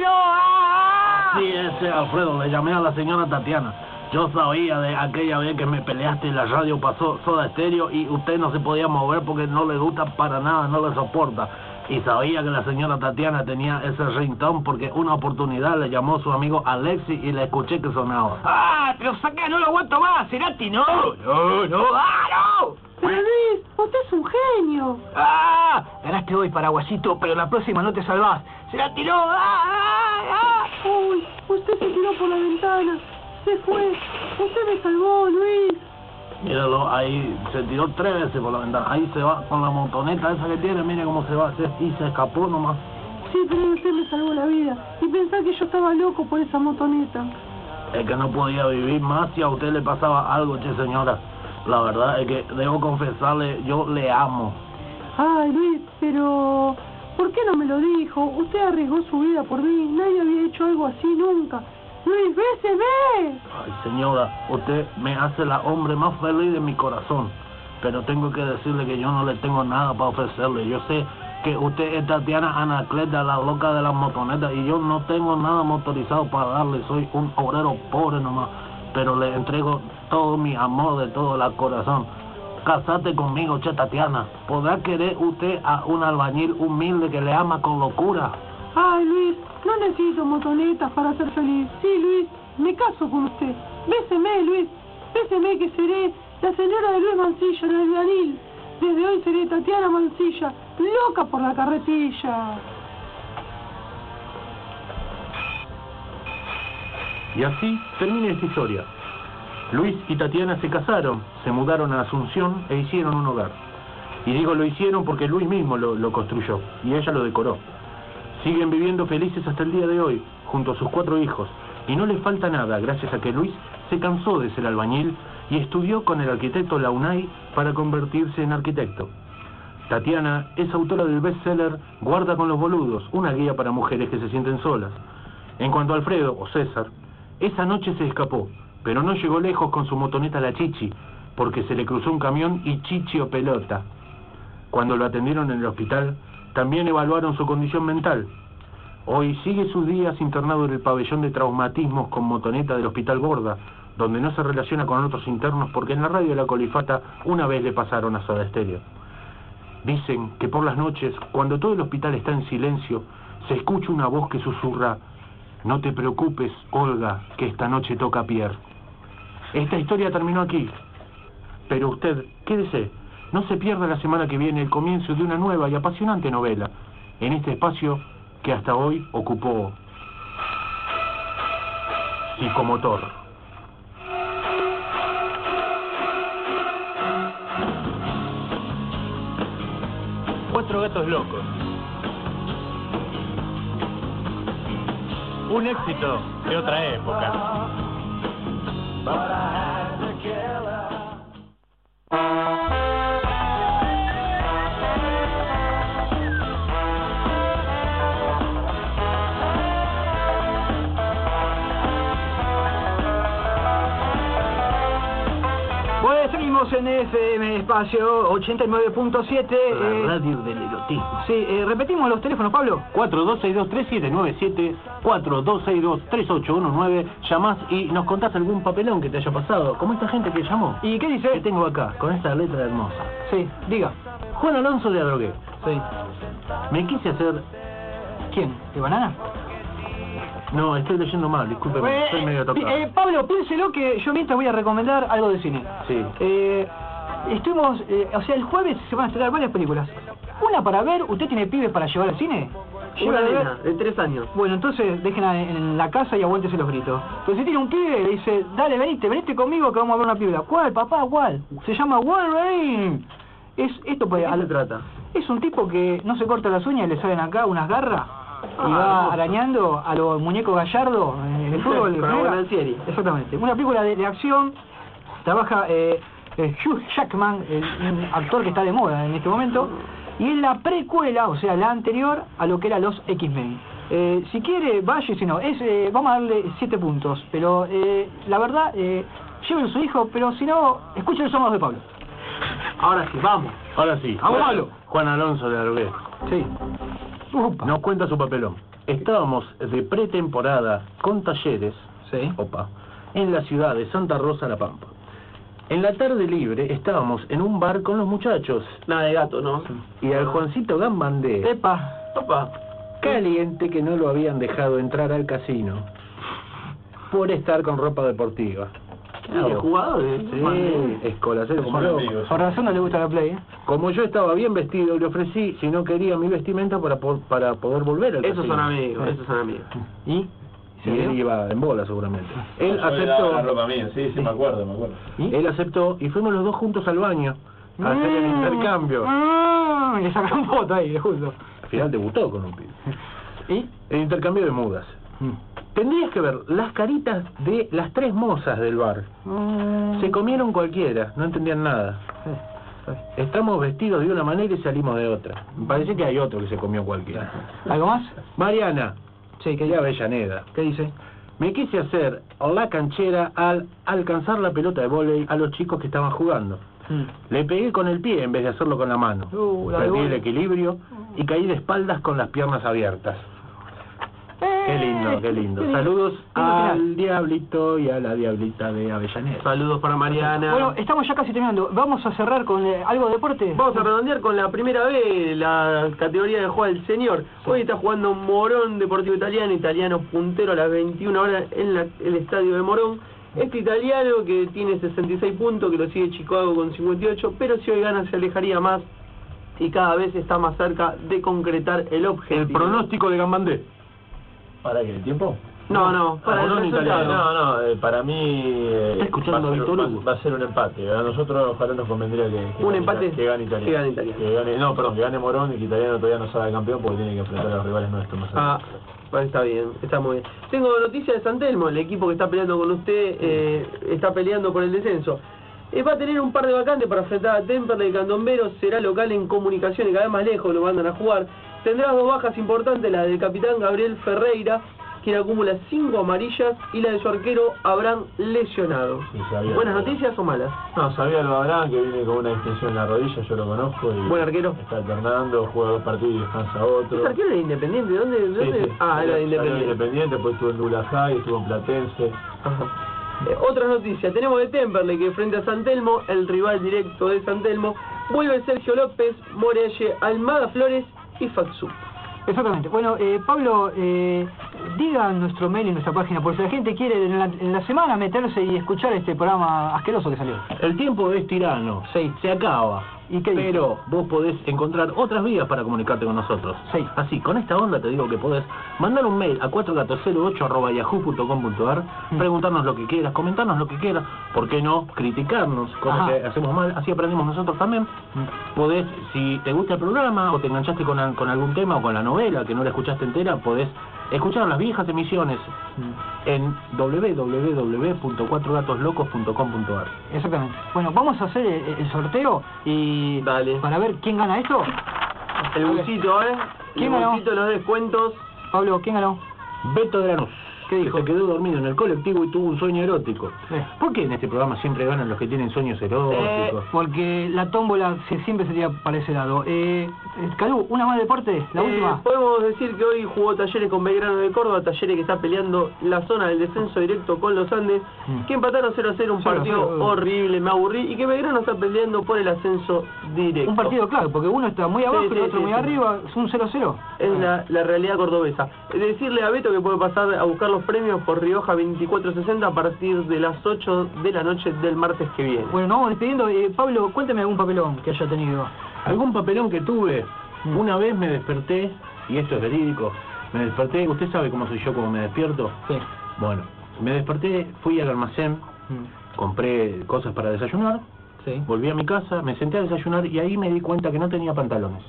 ¡Ah! Sí, Alfredo, le llamé a la señora Tatiana. Yo sabía de aquella vez que me peleaste y la radio pasó Soda Stereo y usted no se podía mover porque no le gusta para nada, no le soporta. Y sabía que la señora Tatiana tenía ese ringtone porque una oportunidad le llamó su amigo Alexi y le escuché que sonaba. ¡Ah! ¡Pero saca! ¡No lo aguanto más! ¡Cerati, no! ¡No! ¡Ah, no! Pero Luis, usted es un genio. ¡Ah! Ganaste hoy, paraguayito, pero la próxima no te salvás. ¡Cerati, no! ¡Ah! Uy, usted se tiró por la ventana. Se fue. Usted me salvó, Luis. Míralo, ahí se tiró 3 veces por la ventana. Ahí se va con la motoneta esa que tiene, mire cómo se va a hacer. Y se escapó nomás. Sí, pero usted me salvó la vida. Y pensá que yo estaba loco por esa motoneta. Es que no podía vivir más si a usted le pasaba algo, che señora. La verdad es que debo confesarle, yo le amo. Ay, Luis, pero ¿por qué no me lo dijo? Usted arriesgó su vida por mí. Nadie había hecho algo así nunca. Luis, béseme. Ay, señora, usted me hace la hombre más feliz de mi corazón. Pero tengo que decirle que yo no le tengo nada para ofrecerle. Yo sé que usted es Tatiana Anacleta, la loca de las motonetas, y yo no tengo nada motorizado para darle. Soy un obrero pobre nomás. Pero le entrego todo mi amor de todo el corazón. Casate conmigo, che Tatiana. ¿Podrá querer usted a un albañil humilde que le ama con locura? Ay, Luis, no necesito motonetas para ser feliz. Sí, Luis, me caso con usted. Béseme, Luis. Béseme que seré la señora de Luis Mancilla en el albañil. Desde hoy seré Tatiana Mancilla, loca por la carretilla. Y así termina esta historia. Luis y Tatiana se casaron, se mudaron a Asunción e hicieron un hogar. Y digo lo hicieron porque Luis mismo lo construyó y ella lo decoró. Siguen viviendo felices hasta el día de hoy, junto a sus 4 hijos, y no les falta nada gracias a que Luis se cansó de ser albañil y estudió con el arquitecto Launay para convertirse en arquitecto. Tatiana es autora del bestseller Guarda con los boludos, una guía para mujeres que se sienten solas. En cuanto a Alfredo, o César, esa noche se escapó, pero no llegó lejos con su motoneta La Chichi, porque se le cruzó un camión y chichió pelota. Cuando lo atendieron en el hospital, también evaluaron su condición mental. Hoy sigue sus días internado en el pabellón de traumatismos con motoneta del Hospital Borda, donde no se relaciona con otros internos porque en la radio de La Colifata una vez le pasaron a Soda Stereo. Dicen que por las noches, cuando todo el hospital está en silencio, se escucha una voz que susurra: no te preocupes, Olga, que esta noche toca Pierre. Esta historia terminó aquí, pero usted, quédese, no se pierda la semana que viene el comienzo de una nueva y apasionante novela, en este espacio que hasta hoy ocupó Psicomotor. Cuatro gatos locos. Un éxito de otra época. Seguimos en FM Espacio 89.7. La radio del erotismo. Sí, repetimos los teléfonos, Pablo. 4262-3797, 4262-3819. Llamás y nos contás algún papelón que te haya pasado, como esta gente que llamó. ¿Y qué dice? Que tengo acá, con esta letra hermosa. Sí, diga. Juan Alonso de Adrogué. Sí. Me quise hacer... ¿Quién? ¿De banana? No, estoy leyendo mal, discúlpeme, estoy medio tocado. Pablo, piénselo que yo mientras voy a recomendar algo de cine. Sí. Estuvimos, o sea, el jueves se van a estrenar varias películas. Una para ver, ¿usted tiene pibes para llevar al cine? Una nena, de 3 años. Bueno, entonces déjenla en la casa y aguántese los gritos. Pero si tiene un pibe, le dice, dale, venite conmigo que vamos a ver una película. ¿Cuál, papá, cuál? Se llama Wolverine. Esto puede... ¿De qué se trata? Es un tipo que no se corta las uñas y le salen acá unas garras. Y va arañando a los muñecos Gallardo en el fútbol. Exactamente. Una película de acción. Trabaja Hugh Jackman, un actor que está de moda en este momento. Y es la precuela, o sea, la anterior a lo que era los X-Men. Si quiere, vaya, y si no. Vamos a darle 7 puntos. Pero la verdad, llévelo a su hijo, pero si no, escuchen los sonidos de Pablo. Ahora sí, vamos. Ahora sí. Vamos, Pablo. Juan Alonso de Adrogué. Sí. Nos cuenta su papelón. Estábamos de pretemporada con talleres, sí, en la ciudad de Santa Rosa, La Pampa. En la tarde libre estábamos en un bar con los muchachos. Nada de gato, ¿no? Y al Juancito Gambandé, Opa, caliente que no lo habían dejado entrar al casino por estar con ropa deportiva. ¿Qué jugadores? Sí, escolaceros como locos. Por razón no le gusta la Play, Como yo estaba bien vestido, le ofrecí, si no quería, mi vestimenta para poder volver al casino. Esos son amigos. Y él iba en bola seguramente. Él Yo aceptó. la ropa mía, sí, me acuerdo. ¿Y? Él aceptó y fuimos los dos juntos al baño a hacer el intercambio. Y le sacaron foto ahí, justo. Al final debutó con un pibe. ¿Y? El intercambio de mudas. Tendrías que ver las caritas de las 3 mozas del bar. Se comieron cualquiera, no entendían nada. Estamos vestidos de una manera y salimos de otra. Me parece que hay otro que se comió cualquiera. ¿Algo más? Mariana, sí, de Avellaneda. ¿Qué dice? Me quise hacer la canchera al alcanzar la pelota de vóley a los chicos que estaban jugando. Le pegué con el pie en vez de hacerlo con la mano. Perdí el equilibrio y caí de espaldas con las piernas abiertas. Qué lindo, qué lindo. Saludos al Diablito y a la Diablita de Avellaneda. Saludos para Mariana. Bueno, estamos ya casi terminando. ¿Vamos a cerrar con algo de deporte? Vamos a redondear con la primera B, la categoría de juega el señor. Hoy está jugando Morón Deportivo Italiano puntero a las 21 horas en el estadio de Morón. Este italiano que tiene 66 puntos, que lo sigue Chicago con 58, pero si hoy gana se alejaría más y cada vez está más cerca de concretar el objetivo. El pronóstico de Gambandé. ¿Para qué? ¿El tiempo? No, para el resultado. Para mí está escuchando a Víctor Hugo. Va a ser un empate. A nosotros ojalá nos convendría que un empate, que gane Italiano. Que gane Morón y que Italiano todavía no sabe campeón porque tiene que enfrentar a los rivales nuestros más adelante. Está bien, está muy bien. Tengo noticias de San Telmo, el equipo que está peleando con usted, está peleando por el descenso. Va a tener un par de vacantes para enfrentar a Temperley y Candombero, será local en Comunicaciones, cada vez más lejos lo mandan a jugar. Tendrá dos bajas importantes, la del capitán Gabriel Ferreira, quien acumula 5 amarillas, y la de su arquero Abraham lesionado. Sí, ¿Buenas noticias o malas? No, sabía lo de Abraham, que viene con una extensión en la rodilla, yo lo conozco. Y buen arquero. Está alternando, juega 2 partidos y descansa otro. ¿Es arquero de Independiente? ¿Dónde? Sí. Era de Independiente, pues estuvo en Dulajay, estuvo en Platense. Ajá. Otras noticias, tenemos de Temperley que frente a San Telmo, el rival directo de San Telmo, vuelve Sergio López, Morelle, Almada Flores y Faxú. Exactamente. Bueno, Pablo, diga nuestro mail y nuestra página, por si la gente quiere en la semana meterse y escuchar este programa asqueroso que salió. El tiempo es tirano, sí, se acaba. ¿Y qué dice? Pero vos podés encontrar otras vías para comunicarte con nosotros. Sí. Así, con esta onda te digo que podés mandar un mail a 4gatos08@yahoo.com.ar, preguntarnos lo que quieras, comentarnos lo que quieras, ¿por qué no? Criticarnos, cosas que hacemos mal, así aprendemos nosotros también. Podés, si te gusta el programa o te enganchaste con algún tema o con la novela que no la escuchaste entera, podés escuchar las viejas emisiones en www.cuatrogatoslocos.com.ar. Exactamente. Bueno, vamos a hacer el sorteo y dale, para ver quién gana esto. El bolsito, ¿Quién ganó? ganó? Los descuentos. Pablo, ¿quién ganó? Beto de Lanús. ¿Qué dijo? Que se quedó dormido en el colectivo y tuvo un sueño erótico. ¿Por qué en este programa siempre ganan los que tienen sueños eróticos? Porque la tómbola siempre se tira para ese lado. Calú, una más de deporte, la última. Podemos decir que hoy jugó Talleres con Belgrano de Córdoba, Talleres que está peleando la zona del descenso directo con los Andes, que empataron 0-0, un partido horrible, me aburrí, y que Belgrano está peleando por el ascenso directo. Un partido claro, porque uno está muy abajo y el otro muy arriba, es un 0-0. Es la realidad cordobesa. Decirle a Beto que puede pasar a buscar los premios por Rioja 2460 a partir de las 8 de la noche del martes que viene. Bueno, nos vamos despidiendo. Pablo, cuéntame algún papelón que haya tenido. ¿Algún papelón que tuve? Una vez me desperté, y esto es verídico, me desperté, ¿usted sabe cómo soy yo cuando me despierto? Sí. Bueno, me desperté, fui al almacén, compré cosas para desayunar, volví a mi casa, me senté a desayunar y ahí me di cuenta que no tenía pantalones.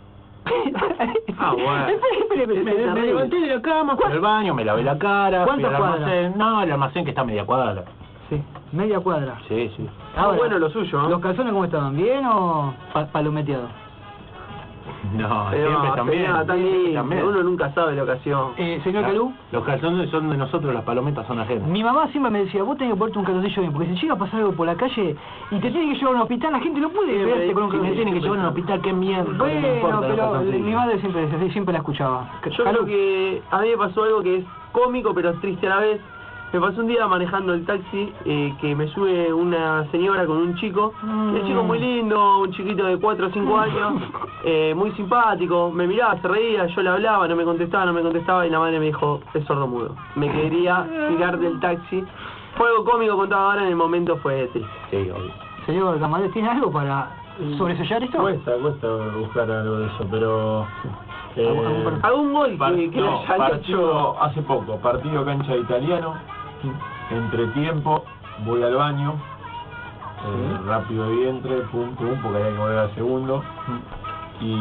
Bueno. Me levanté de la cama, fui al baño, me lavé la cara, fui al cuadras? almacén. No, el almacén que está a media cuadra. Sí, media cuadra. Sí, sí. Ahora, bueno lo suyo, ¿no? ¿Los calzones cómo estaban? ¿Bien o palometeados? No, siempre también. Uno nunca sabe la ocasión. Señor Calú. Los calzones son de nosotros, las palometas son ajenas. Mi mamá siempre me decía, vos tenés que ponerte un calzoncillo bien, porque si llega a pasar algo por la calle y te tiene que llevar a un hospital, la gente no puede verte con un calzoncillo. Me tienen que llevar a un hospital, qué mierda. Bueno, pero mi madre siempre decía, siempre la escuchaba. Yo creo que a mí me pasó algo que es cómico pero triste a la vez. Me pasó un día manejando el taxi que me sube una señora con un chico, el chico muy lindo, un chiquito de 4 o 5 años, muy simpático, me miraba, se reía, yo le hablaba, no me contestaba y la madre me dijo, es sordomudo. Me quería tirar del taxi. Fue algo cómico, contaba ahora, en el momento fue triste. Sí, obvio. Señor Camadés, ¿tiene algo para sobresellar esto? Cuesta buscar algo de eso, pero... ¿Algún gol que no, partido hace poco, partido cancha de Italiano, entretiempo, voy al baño, rápido de vientre, pum, porque había que volver al segundo, y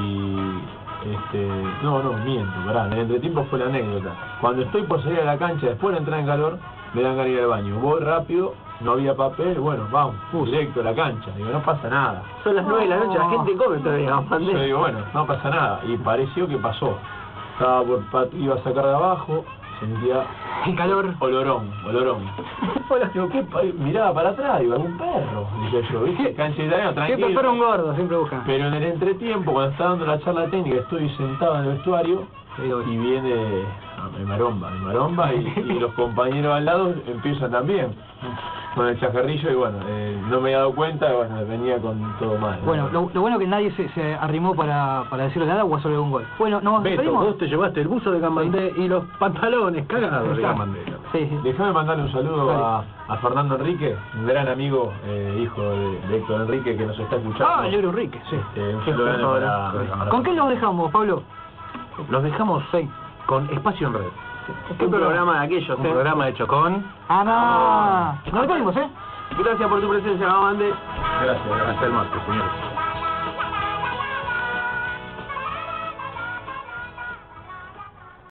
miento, pará, en el entretiempo fue la anécdota. Cuando estoy por salir a la cancha, después de entrar en calor, me dan ganas de ir al baño, voy rápido, no había papel, bueno, vamos, directo a la cancha, digo, no pasa nada. Son las 9 de la noche, la gente come todavía, yo digo, bueno, no pasa nada, y pareció que pasó. Iba a sacar de abajo, sentía el calor, olorón. Digo, miraba para atrás, digo, algún perro, dije yo, ¿viste? Cancha italiana, tranquilo. Siempre perro un gordo, siempre buscan. Pero en el entretiempo, cuando está dando la charla técnica, estoy sentado en el vestuario y viene me maromba y los compañeros al lado empiezan también con el chajarrillo y bueno, no me he dado cuenta, bueno, venía con todo mal. Bueno, lo bueno que nadie se arrimó para decirle nada o a sobre un gol. Bueno, nos despedimos. Vos te llevaste el buzo de Gambandé y los pantalones cagados de Gambandé. Sí. Déjame mandarle un saludo a Fernando Enrique, un gran amigo, hijo de Héctor Enrique, que nos está escuchando. Negro Enrique, sí. Un saludo para ¿Con qué los dejamos, Pablo? Los dejamos con Espacio en Red. Un programa de aquellos, Un programa hecho con... ¡Ana! Nos despedimos, Gracias por tu presencia, Gamande. Gracias. Hasta el martes, señores.